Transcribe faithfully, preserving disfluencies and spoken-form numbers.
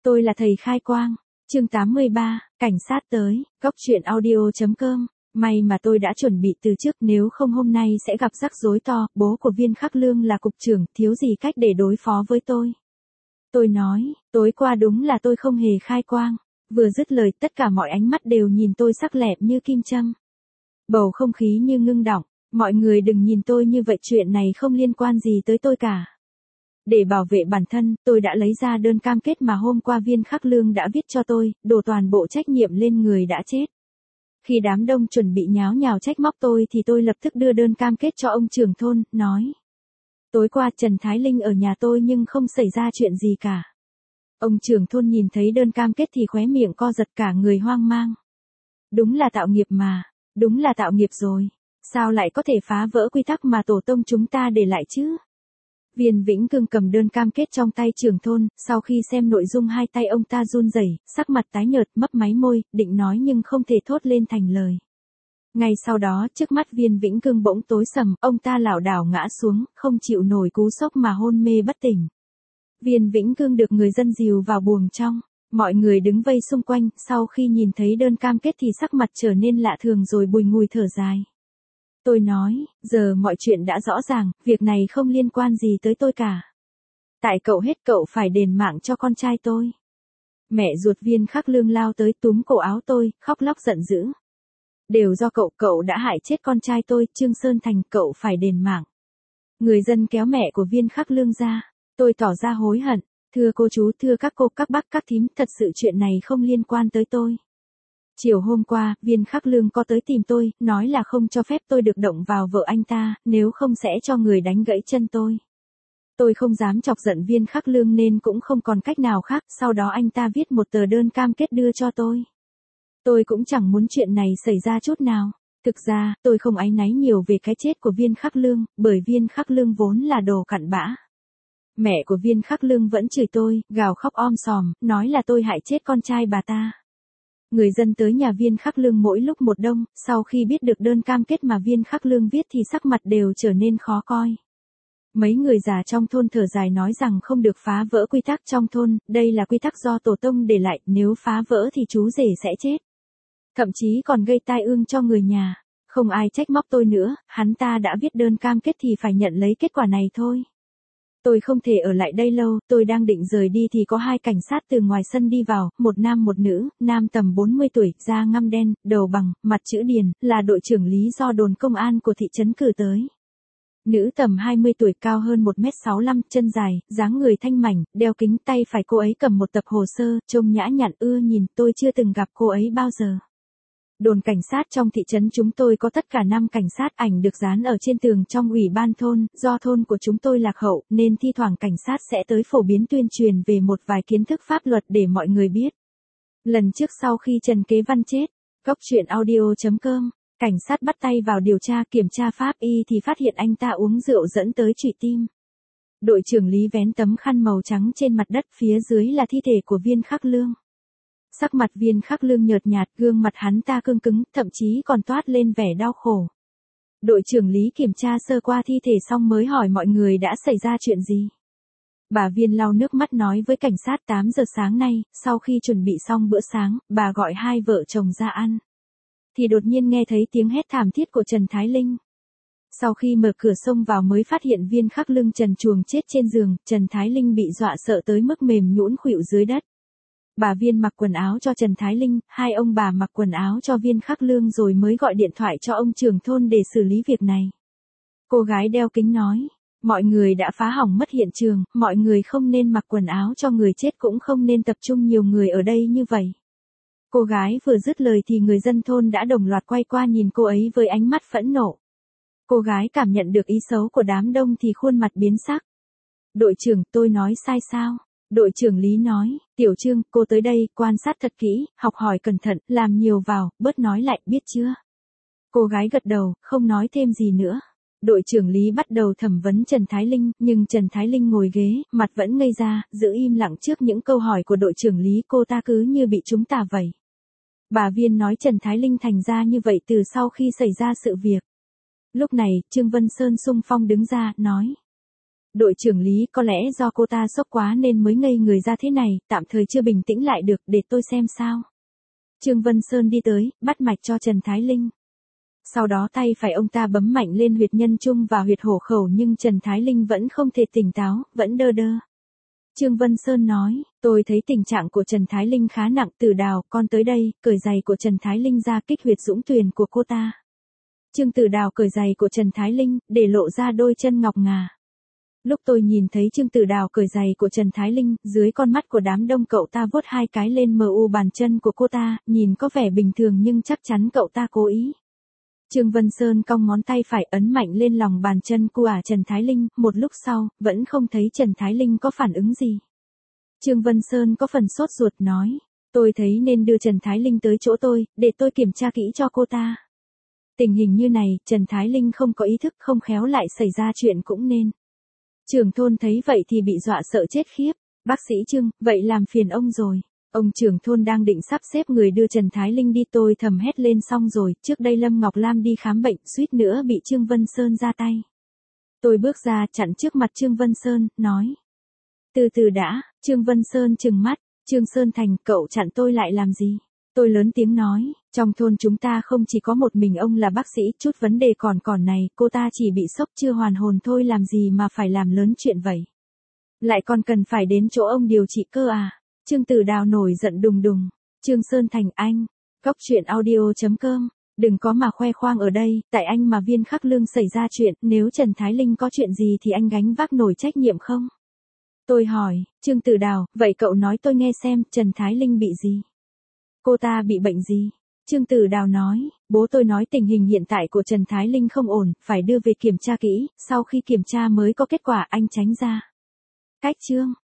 Tôi là thầy khai quang. Chương tám mươi ba, cảnh sát tới. Góc truyện audio chấm com. May mà tôi đã chuẩn bị từ trước, nếu không hôm nay sẽ gặp rắc rối to. Bố của Viên Khắc Lương là cục trưởng, thiếu gì cách để đối phó với tôi. Tôi nói, tối qua đúng là tôi không hề khai quang. Vừa dứt lời, tất cả mọi ánh mắt đều nhìn tôi sắc lẹm như kim châm. Bầu không khí như ngưng đọng. Mọi người đừng nhìn tôi như vậy, chuyện này không liên quan gì tới tôi cả. Để bảo vệ bản thân, tôi đã lấy ra đơn cam kết mà hôm qua Viên Khắc Lương đã viết cho tôi, đổ toàn bộ trách nhiệm lên người đã chết. Khi đám đông chuẩn bị nháo nhào trách móc tôi thì tôi lập tức đưa đơn cam kết cho ông trưởng thôn, nói. Tối qua Trần Thái Linh ở nhà tôi nhưng không xảy ra chuyện gì cả. Ông trưởng thôn nhìn thấy đơn cam kết thì khóe miệng co giật, cả người hoang mang. Đúng là tạo nghiệp mà, đúng là tạo nghiệp rồi. Sao lại có thể phá vỡ quy tắc mà tổ tông chúng ta để lại chứ? Viên Vĩnh Cương cầm đơn cam kết trong tay trưởng thôn, sau khi xem nội dung hai tay ông ta run rẩy, sắc mặt tái nhợt, mấp máy môi, định nói nhưng không thể thốt lên thành lời. Ngay sau đó, trước mắt Viên Vĩnh Cương bỗng tối sầm, ông ta lảo đảo ngã xuống, không chịu nổi cú sốc mà hôn mê bất tỉnh. Viên Vĩnh Cương được người dân dìu vào buồng trong, mọi người đứng vây xung quanh, sau khi nhìn thấy đơn cam kết thì sắc mặt trở nên lạ thường rồi bùi ngùi thở dài. Tôi nói, giờ mọi chuyện đã rõ ràng, việc này không liên quan gì tới tôi cả. Tại cậu hết, cậu phải đền mạng cho con trai tôi. Mẹ ruột Viên Khắc Lương lao tới túm cổ áo tôi, khóc lóc giận dữ. Đều do cậu, cậu đã hại chết con trai tôi, Trương Sơn Thành, cậu phải đền mạng. Người dân kéo mẹ của Viên Khắc Lương ra, tôi tỏ ra hối hận, thưa cô chú, thưa các cô, các bác, các thím, thật sự chuyện này không liên quan tới tôi. Chiều hôm qua, Viên Khắc Lương có tới tìm tôi, nói là không cho phép tôi được động vào vợ anh ta, nếu không sẽ cho người đánh gãy chân tôi. Tôi không dám chọc giận Viên Khắc Lương nên cũng không còn cách nào khác, sau đó anh ta viết một tờ đơn cam kết đưa cho tôi. Tôi cũng chẳng muốn chuyện này xảy ra chút nào. Thực ra, tôi không áy náy nhiều về cái chết của Viên Khắc Lương, bởi Viên Khắc Lương vốn là đồ cặn bã. Mẹ của Viên Khắc Lương vẫn chửi tôi, gào khóc om sòm, nói là tôi hại chết con trai bà ta. Người dân tới nhà Viên Khắc Lương mỗi lúc một đông, sau khi biết được đơn cam kết mà Viên Khắc Lương viết thì sắc mặt đều trở nên khó coi. Mấy người già trong thôn thở dài nói rằng không được phá vỡ quy tắc trong thôn, đây là quy tắc do tổ tông để lại, nếu phá vỡ thì chú rể sẽ chết. Thậm chí còn gây tai ương cho người nhà. Không ai trách móc tôi nữa, hắn ta đã viết đơn cam kết thì phải nhận lấy kết quả này thôi. Tôi không thể ở lại đây lâu, tôi đang định rời đi thì có hai cảnh sát từ ngoài sân đi vào, một nam một nữ, nam tầm bốn mươi tuổi, da ngăm đen, đầu bằng, mặt chữ điền, là đội trưởng lý do đồn công an của thị trấn cử tới. Nữ tầm hai mươi tuổi, cao hơn một mét sáu mươi lăm, chân dài, dáng người thanh mảnh, đeo kính, tay phải cô ấy cầm một tập hồ sơ, trông nhã nhặn ưa nhìn, tôi chưa từng gặp cô ấy bao giờ. Đồn cảnh sát trong thị trấn chúng tôi có tất cả năm cảnh sát, ảnh được dán ở trên tường trong ủy ban thôn, do thôn của chúng tôi lạc hậu, nên thi thoảng cảnh sát sẽ tới phổ biến tuyên truyền về một vài kiến thức pháp luật để mọi người biết. Lần trước sau khi Trần Kế Văn chết, góc truyện audio chấm com, cảnh sát bắt tay vào điều tra kiểm tra pháp y thì phát hiện anh ta uống rượu dẫn tới trụy tim. Đội trưởng Lý vén tấm khăn màu trắng trên mặt đất, phía dưới là thi thể của Viên Khắc Lương. Sắc mặt Viên Khắc Lương nhợt nhạt, gương mặt hắn ta cương cứng, thậm chí còn toát lên vẻ đau khổ. Đội trưởng Lý kiểm tra sơ qua thi thể xong mới hỏi mọi người đã xảy ra chuyện gì. Bà Viên lau nước mắt nói với cảnh sát tám giờ sáng nay, sau khi chuẩn bị xong bữa sáng, bà gọi hai vợ chồng ra ăn. Thì đột nhiên nghe thấy tiếng hét thảm thiết của Trần Thái Linh. Sau khi mở cửa xông vào mới phát hiện Viên Khắc Lương trần truồng chết trên giường, Trần Thái Linh bị dọa sợ tới mức mềm nhũn khuỵu dưới đất. Bà Viên mặc quần áo cho Trần Thái Linh, hai ông bà mặc quần áo cho Viên Khắc Lương rồi mới gọi điện thoại cho ông trưởng thôn để xử lý việc này. Cô gái đeo kính nói, mọi người đã phá hỏng mất hiện trường, mọi người không nên mặc quần áo cho người chết, cũng không nên tập trung nhiều người ở đây như vậy. Cô gái vừa dứt lời thì người dân thôn đã đồng loạt quay qua nhìn cô ấy với ánh mắt phẫn nộ. Cô gái cảm nhận được ý xấu của đám đông thì khuôn mặt biến sắc. Đội trưởng, tôi nói sai sao? Đội trưởng Lý nói, Tiểu Trương, cô tới đây, quan sát thật kỹ, học hỏi cẩn thận, làm nhiều vào, bớt nói lại, biết chưa? Cô gái gật đầu, không nói thêm gì nữa. Đội trưởng Lý bắt đầu thẩm vấn Trần Thái Linh, nhưng Trần Thái Linh ngồi ghế, mặt vẫn ngây ra, giữ im lặng trước những câu hỏi của đội trưởng Lý, cô ta cứ như bị chúng tà vậy. Bà Viên nói Trần Thái Linh thành ra như vậy từ sau khi xảy ra sự việc. Lúc này, Trương Vân Sơn xung phong đứng ra, nói. Đội trưởng Lý, có lẽ do cô ta sốc quá nên mới ngây người ra thế này, tạm thời chưa bình tĩnh lại được, để tôi xem sao. Trương Vân Sơn đi tới, bắt mạch cho Trần Thái Linh. Sau đó tay phải ông ta bấm mạnh lên huyệt nhân trung và huyệt hổ khẩu nhưng Trần Thái Linh vẫn không thể tỉnh táo, vẫn đơ đơ. Trương Vân Sơn nói, tôi thấy tình trạng của Trần Thái Linh khá nặng. Tử Đào, con tới đây, cởi giày của Trần Thái Linh ra, kích huyệt dũng tuyền của cô ta. Trương Tử Đào cởi giày của Trần Thái Linh, để lộ ra đôi chân ngọc ngà. Lúc tôi nhìn thấy Trương Tử Đào cởi giày của Trần Thái Linh, dưới con mắt của đám đông cậu ta vuốt hai cái lên mờ u bàn chân của cô ta, nhìn có vẻ bình thường nhưng chắc chắn cậu ta cố ý. Trương Vân Sơn cong ngón tay phải ấn mạnh lên lòng bàn chân của ả Trần Thái Linh, một lúc sau, vẫn không thấy Trần Thái Linh có phản ứng gì. Trương Vân Sơn có phần sốt ruột nói, tôi thấy nên đưa Trần Thái Linh tới chỗ tôi, để tôi kiểm tra kỹ cho cô ta. Tình hình như này, Trần Thái Linh không có ý thức, không khéo lại xảy ra chuyện cũng nên. Trưởng thôn thấy vậy thì bị dọa sợ chết khiếp. Bác sĩ Trương, vậy làm phiền ông rồi. Ông trưởng thôn đang định sắp xếp người đưa Trần Thái Linh đi, tôi thầm hét lên xong rồi, trước đây Lâm Ngọc Lam đi khám bệnh, suýt nữa bị Trương Vân Sơn ra tay. Tôi bước ra chặn trước mặt Trương Vân Sơn, nói. Từ từ đã, Trương Vân Sơn trừng mắt, Trương Sơn Thành, cậu chặn tôi lại làm gì? Tôi lớn tiếng nói, trong thôn chúng ta không chỉ có một mình ông là bác sĩ, chút vấn đề còn còn này, cô ta chỉ bị sốc chưa hoàn hồn thôi, làm gì mà phải làm lớn chuyện vậy? Lại còn cần phải đến chỗ ông điều trị cơ à? Trương Tử Đào nổi giận đùng đùng. Trương Sơn Thành, anh, Góc Truyện Audio chấm com, đừng có mà khoe khoang ở đây, tại anh mà Viên Khắc Lương xảy ra chuyện, nếu Trần Thái Linh có chuyện gì thì anh gánh vác nổi trách nhiệm không? Tôi hỏi, Trương Tử Đào, vậy cậu nói tôi nghe xem, Trần Thái Linh bị gì? Cô ta bị bệnh gì? Trương Tử Đào nói, bố tôi nói tình hình hiện tại của Trần Thái Linh không ổn, phải đưa về kiểm tra kỹ, sau khi kiểm tra mới có kết quả, anh tránh ra. Cách Trương